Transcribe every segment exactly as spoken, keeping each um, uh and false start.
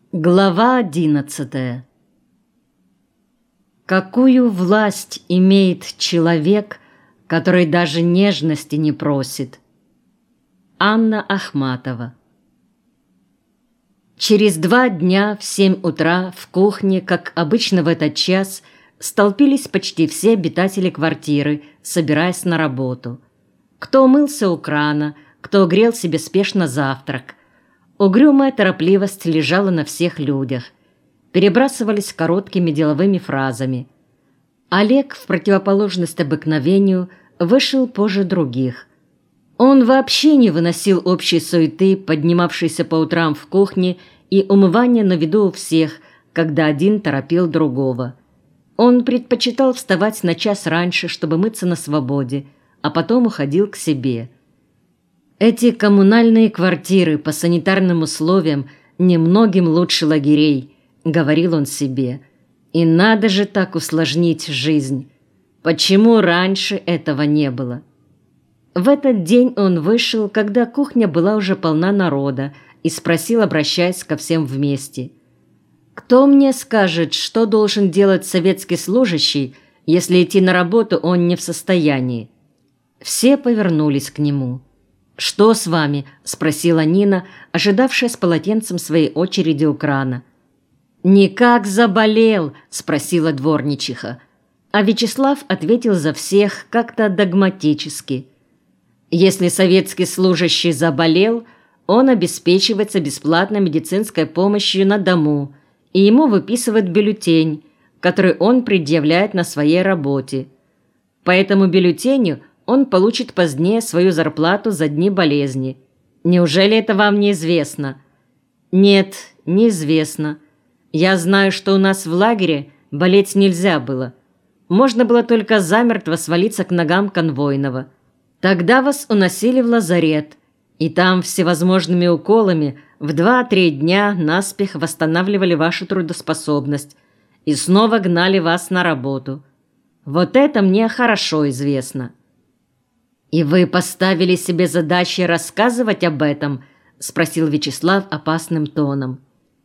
Глава одиннадцатая. Какую власть имеет человек, который даже нежности не просит? Анна Ахматова. Через два дня в семь утра в кухне, как обычно в этот час, столпились почти все обитатели квартиры, собираясь на работу. Кто мылся у крана, кто грел себе спешно завтрак. Угрюмая торопливость лежала на всех людях. Перебрасывались короткими деловыми фразами. Олег, в противоположность обыкновению, вышел позже других. Он вообще не выносил общей суеты, поднимавшейся по утрам в кухне, и умывания на виду у всех, когда один торопил другого. Он предпочитал вставать на час раньше, чтобы мыться на свободе, а потом уходил к себе. Эти коммунальные квартиры по санитарным условиям немногим лучше лагерей, говорил он себе. И надо же так усложнить жизнь. Почему раньше этого не было? В этот день он вышел, когда кухня была уже полна народа, и спросил, обращаясь ко всем вместе: «Кто мне скажет, что должен делать советский служащий, если идти на работу он не в состоянии?» Все повернулись к нему. «Что с вами?» – спросила Нина, ожидавшая с полотенцем своей очереди у крана. «Никак заболел?» – спросила дворничиха. А Вячеслав ответил за всех как-то догматически. «Если советский служащий заболел, он обеспечивается бесплатной медицинской помощью на дому, и ему выписывают бюллетень, который он предъявляет на своей работе. По этому бюллетеню он получит позднее свою зарплату за дни болезни. Неужели это вам неизвестно?» «Нет, неизвестно. Я знаю, что у нас в лагере болеть нельзя было. Можно было только замертво свалиться к ногам конвойного. Тогда вас уносили в лазарет, и там всевозможными уколами в два-три дня наспех восстанавливали вашу трудоспособность и снова гнали вас на работу. Вот это мне хорошо известно». «И вы поставили себе задачей рассказывать об этом?» – спросил Вячеслав опасным тоном.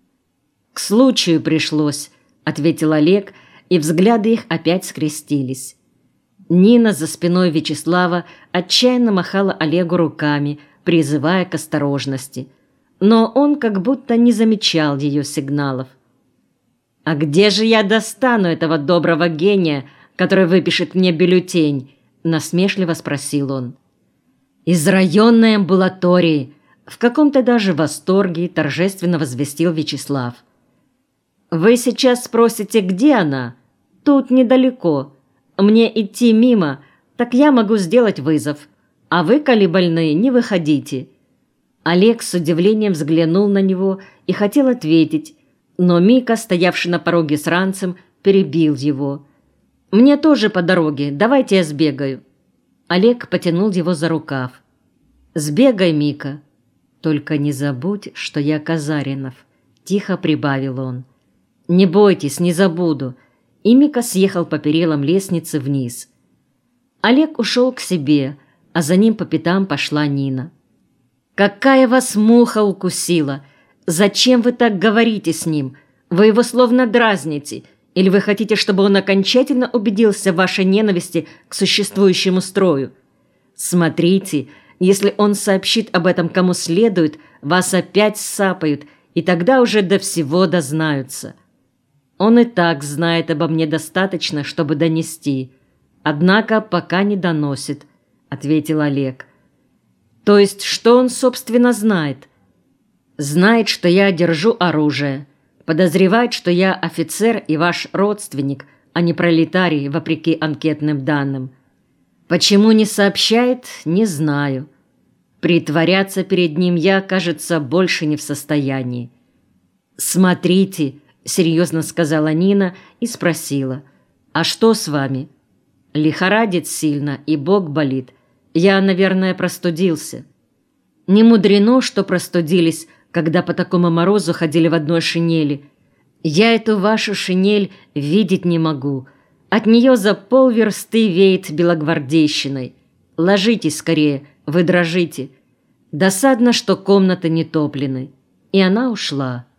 «К случаю пришлось», – ответил Олег, и взгляды их опять скрестились. Нина за спиной Вячеслава отчаянно махала Олегу руками, призывая к осторожности, но он как будто не замечал ее сигналов. «А где же я достану этого доброго гения, который выпишет мне бюллетень?» – насмешливо спросил он. «Из районной амбулатории», – в каком-то даже восторге торжественно возвестил Вячеслав. «Вы сейчас спросите, где она? Тут недалеко. Мне идти мимо, так я могу сделать вызов. А вы, коли больные, не выходите». Олег с удивлением взглянул на него и хотел ответить, но Мика, стоявший на пороге с ранцем, перебил его. «Мне тоже по дороге, давайте я сбегаю». Олег потянул его за рукав. «Сбегай, Мика. Только не забудь, что я Казаринов», – тихо прибавил он. «Не бойтесь, не забуду». И Мика съехал по перилам лестницы вниз. Олег ушел к себе, а за ним по пятам пошла Нина. «Какая вас муха укусила! Зачем вы так говорите с ним? Вы его словно дразните. Или вы хотите, чтобы он окончательно убедился в вашей ненависти к существующему строю? Смотрите, если он сообщит об этом кому следует, вас опять сапают, и тогда уже до всего дознаются. Он и так знает обо мне достаточно, чтобы донести. Однако пока не доносит», — ответил Олег. «То есть что он, собственно, знает?» «Знает, что я держу оружие. Подозревает, что я офицер и ваш родственник, а не пролетарий, вопреки анкетным данным. Почему не сообщает, не знаю. Притворяться перед ним я, кажется, больше не в состоянии». «Смотрите», — серьезно сказала Нина и спросила: «А что с вами?» «Лихорадит сильно, и бок болит. Я, наверное, простудился». «Не мудрено, что простудились, когда по такому морозу ходили в одной шинели. Я эту вашу шинель видеть не могу. От нее за полверсты веет белогвардейщиной. Ложитесь скорее, вы дрожите. Досадно, что комнаты не топлены». И она ушла.